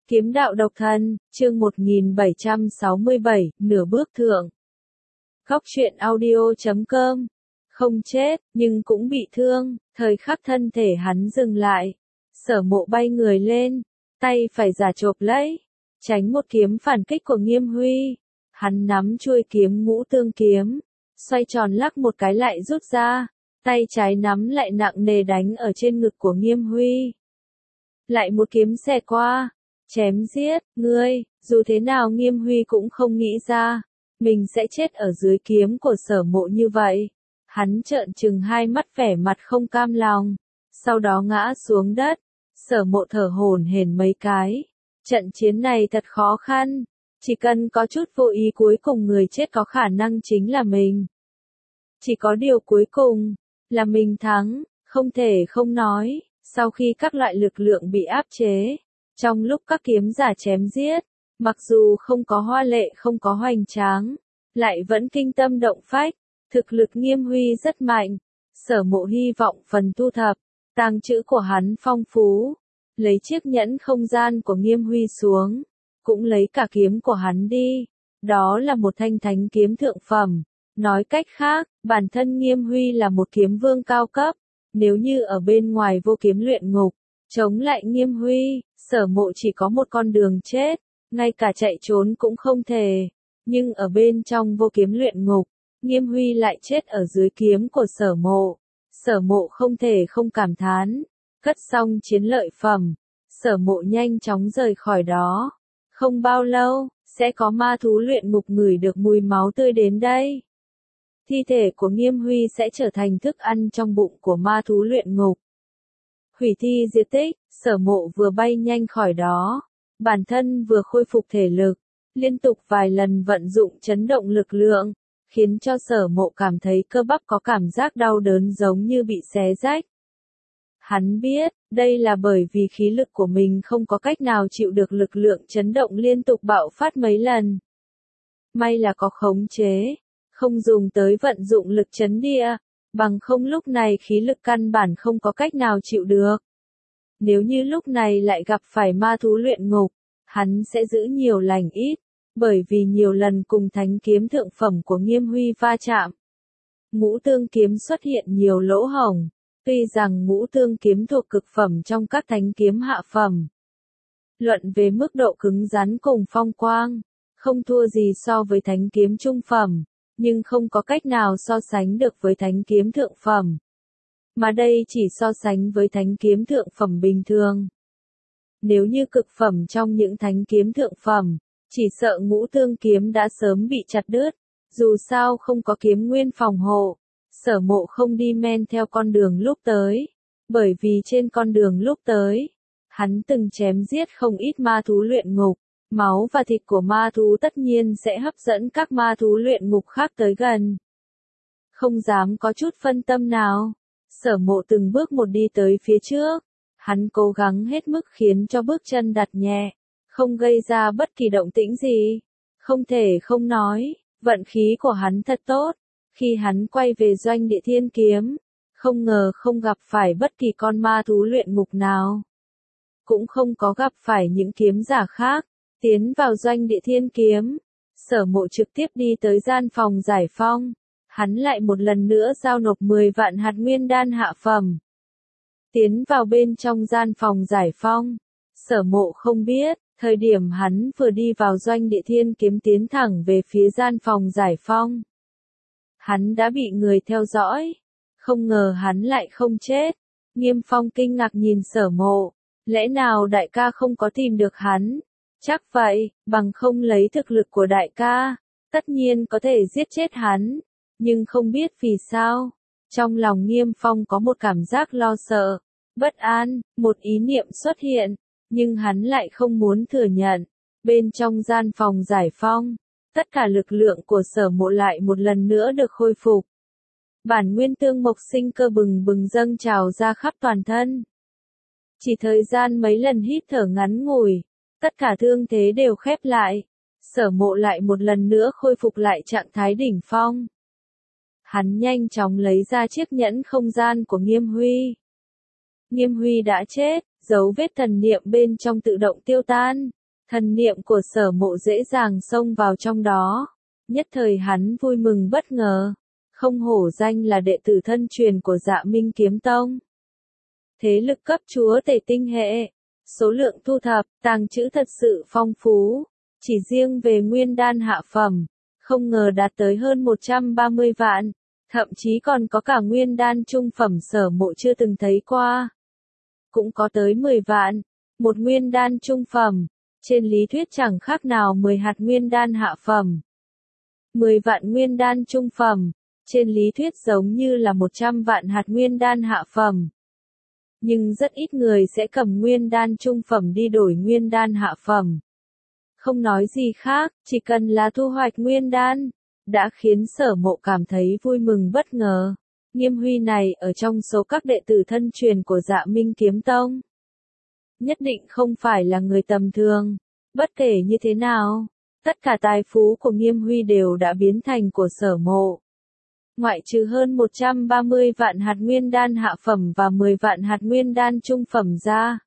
Kiếm đạo độc thân, chương 1767, nửa bước thượng. Góc truyện audio.com. Không chết, nhưng cũng bị thương, thời khắc thân thể hắn dừng lại. Sở Mộ bay người lên, tay phải giả chộp lấy, tránh một kiếm phản kích của Nghiêm Huy. Hắn nắm chuôi kiếm Ngũ Tương kiếm, xoay tròn lắc một cái lại rút ra, tay trái nắm lại nặng nề đánh ở trên ngực của Nghiêm Huy. Lại một kiếm xẹt qua, chém giết, ngươi, dù thế nào Nghiêm Huy cũng không nghĩ ra, mình sẽ chết ở dưới kiếm của Sở Mộ như vậy. Hắn trợn trừng hai mắt vẻ mặt không cam lòng, sau đó ngã xuống đất. Sở Mộ thở hổn hển mấy cái. Trận chiến này thật khó khăn, chỉ cần có chút vô ý cuối cùng người chết có khả năng chính là mình. Chỉ có điều cuối cùng, là mình thắng, không thể không nói, sau khi các loại lực lượng bị áp chế, trong lúc các kiếm giả chém giết, mặc dù không có hoa lệ không có hoành tráng, lại vẫn kinh tâm động phách, thực lực Nghiêm Huy rất mạnh. Sở Mộ hy vọng phần thu thập, tàng trữ của hắn phong phú, lấy chiếc nhẫn không gian của Nghiêm Huy xuống, cũng lấy cả kiếm của hắn đi, đó là một thanh thánh kiếm thượng phẩm. Nói cách khác, bản thân Nghiêm Huy là một kiếm vương cao cấp, nếu như ở bên ngoài vô kiếm luyện ngục, chống lại Nghiêm Huy, Sở Mộ chỉ có một con đường chết, ngay cả chạy trốn cũng không thể, nhưng ở bên trong vô kiếm luyện ngục, Nghiêm Huy lại chết ở dưới kiếm của Sở Mộ. Sở Mộ không thể không cảm thán, cất xong chiến lợi phẩm, Sở Mộ nhanh chóng rời khỏi đó. Không bao lâu, sẽ có ma thú luyện ngục ngửi được mùi máu tươi đến đây. Thi thể của Nghiêm Huy sẽ trở thành thức ăn trong bụng của ma thú luyện ngục. Hủy thi diệt tích, Sở Mộ vừa bay nhanh khỏi đó, bản thân vừa khôi phục thể lực, liên tục vài lần vận dụng chấn động lực lượng, khiến cho Sở Mộ cảm thấy cơ bắp có cảm giác đau đớn giống như bị xé rách. Hắn biết, đây là bởi vì khí lực của mình không có cách nào chịu được lực lượng chấn động liên tục bạo phát mấy lần. May là có khống chế, không dùng tới vận dụng lực chấn địa, bằng không lúc này khí lực căn bản không có cách nào chịu được. Nếu như lúc này lại gặp phải ma thú luyện ngục, hắn sẽ giữ nhiều lành ít, bởi vì nhiều lần cùng thánh kiếm thượng phẩm của Nghiêm Huy va chạm. Ngũ Tương kiếm xuất hiện nhiều lỗ hổng, tuy rằng Ngũ Tương kiếm thuộc cực phẩm trong các thánh kiếm hạ phẩm. Luận về mức độ cứng rắn cùng phong quang, không thua gì so với thánh kiếm trung phẩm, nhưng không có cách nào so sánh được với thánh kiếm thượng phẩm. Mà đây chỉ so sánh với thánh kiếm thượng phẩm bình thường. Nếu như cực phẩm trong những thánh kiếm thượng phẩm, chỉ sợ Ngũ Tương kiếm đã sớm bị chặt đứt, dù sao không có kiếm nguyên phòng hộ. Sở Mộ không đi men theo con đường lúc tới, bởi vì trên con đường lúc tới, hắn từng chém giết không ít ma thú luyện ngục, máu và thịt của ma thú tất nhiên sẽ hấp dẫn các ma thú luyện ngục khác tới gần. Không dám có chút phân tâm nào, Sở Mộ từng bước một đi tới phía trước, hắn cố gắng hết mức khiến cho bước chân đặt nhẹ, không gây ra bất kỳ động tĩnh gì. Không thể không nói, vận khí của hắn thật tốt. Khi hắn quay về doanh địa thiên kiếm, không ngờ không gặp phải bất kỳ con ma thú luyện ngục nào. Cũng không có gặp phải những kiếm giả khác, tiến vào doanh địa thiên kiếm. Sở Mộ trực tiếp đi tới gian phòng giải phong, hắn lại một lần nữa giao nộp 10 vạn hạt nguyên đan hạ phẩm. Tiến vào bên trong gian phòng giải phong, Sở Mộ không biết, thời điểm hắn vừa đi vào doanh địa thiên kiếm tiến thẳng về phía gian phòng giải phong. Hắn đã bị người theo dõi, không ngờ hắn lại không chết. Nghiêm Phong kinh ngạc nhìn Sở Mộ, lẽ nào đại ca không có tìm được hắn? Chắc vậy, bằng không lấy thực lực của đại ca, tất nhiên có thể giết chết hắn, nhưng không biết vì sao. Trong lòng Nghiêm Phong có một cảm giác lo sợ, bất an, một ý niệm xuất hiện, nhưng hắn lại không muốn thừa nhận. Bên trong gian phòng giải phong, tất cả lực lượng của Sở Mộ lại một lần nữa được khôi phục. Bản nguyên tương mộc sinh cơ bừng bừng dâng trào ra khắp toàn thân. Chỉ thời gian mấy lần hít thở ngắn ngủi, tất cả thương thế đều khép lại. Sở Mộ lại một lần nữa khôi phục lại trạng thái đỉnh phong. Hắn nhanh chóng lấy ra chiếc nhẫn không gian của Nghiêm Huy. Nghiêm Huy đã chết, dấu vết thần niệm bên trong tự động tiêu tan, Thần niệm của Sở Mộ dễ dàng xông vào trong đó. Nhất thời hắn vui mừng bất ngờ. Không hổ danh là đệ tử thân truyền của Dạ Minh Kiếm Tông. Thế lực cấp chúa tể tinh hệ. Số lượng thu thập, tàng trữ thật sự phong phú. Chỉ riêng về nguyên đan hạ phẩm, không ngờ đạt tới hơn 130 vạn. Thậm chí còn có cả nguyên đan trung phẩm Sở Mộ chưa từng thấy qua. Cũng có tới 10 vạn. Một nguyên đan trung phẩm. Trên lý thuyết chẳng khác nào 10 hạt nguyên đan hạ phẩm. 10 vạn nguyên đan trung phẩm. Trên lý thuyết giống như là 100 vạn hạt nguyên đan hạ phẩm. Nhưng rất ít người sẽ cầm nguyên đan trung phẩm đi đổi nguyên đan hạ phẩm. Không nói gì khác, chỉ cần là thu hoạch nguyên đan, đã khiến Sở Mộ cảm thấy vui mừng bất ngờ. Nghiêm Huy này ở trong số các đệ tử thân truyền của Dạ Minh Kiếm Tông. Nhất định không phải là người tầm thường. Bất kể như thế nào, tất cả tài phú của Nghiêm Huy đều đã biến thành của Sở Mộ. Ngoại trừ hơn 130 vạn hạt nguyên đan hạ phẩm và 10 vạn hạt nguyên đan trung phẩm ra.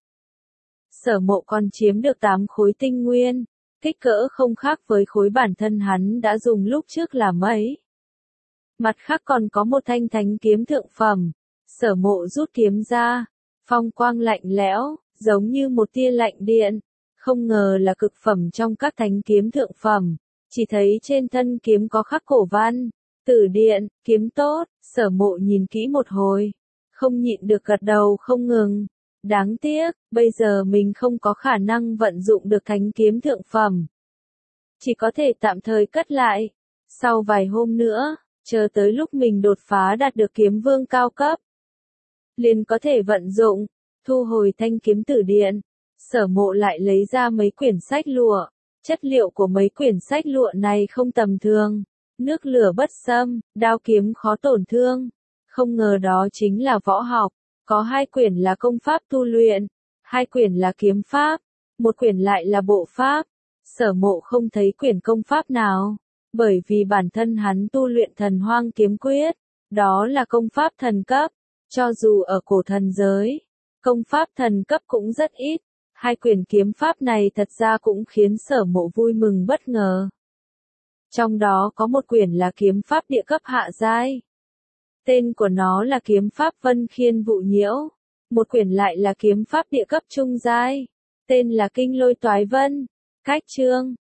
Sở Mộ còn chiếm được 8 khối tinh nguyên, kích cỡ không khác với khối bản thân hắn đã dùng lúc trước là mấy. Mặt khác còn có một thanh thánh kiếm thượng phẩm. Sở Mộ rút kiếm ra, phong quang lạnh lẽo, giống như một tia lạnh điện. Không ngờ là cực phẩm trong các thánh kiếm thượng phẩm. Chỉ thấy trên thân kiếm có khắc cổ văn. Tử điện, kiếm tốt. Sở Mộ nhìn kỹ một hồi. Không nhịn được gật đầu không ngừng. Đáng tiếc, bây giờ mình không có khả năng vận dụng được thánh kiếm thượng phẩm. Chỉ có thể tạm thời cất lại. Sau vài hôm nữa, chờ tới lúc mình đột phá đạt được kiếm vương cao cấp, liền có thể vận dụng. Thu hồi thanh kiếm tử điện. Sở Mộ lại lấy ra mấy quyển sách lụa. Chất liệu của mấy quyển sách lụa này không tầm thường. Nước lửa bất xâm, đao kiếm khó tổn thương. Không ngờ đó chính là võ học. Có 2 quyển là công pháp tu luyện. 2 quyển là kiếm pháp. 1 quyển lại là bộ pháp. Sở Mộ không thấy quyển công pháp nào. Bởi vì bản thân hắn tu luyện Thần Hoang Kiếm Quyết. Đó là công pháp thần cấp. Cho dù ở cổ thần giới, công pháp thần cấp cũng rất ít. 2 quyển kiếm pháp này thật ra cũng khiến Sở Mộ vui mừng bất ngờ. Trong đó có một quyển là kiếm pháp địa cấp hạ giai. Tên của nó là kiếm pháp Vân Khiên Vụ Nhiễu. Một quyển lại là kiếm pháp địa cấp trung giai. Tên là Kinh Lôi Toái Vân. Cách chương,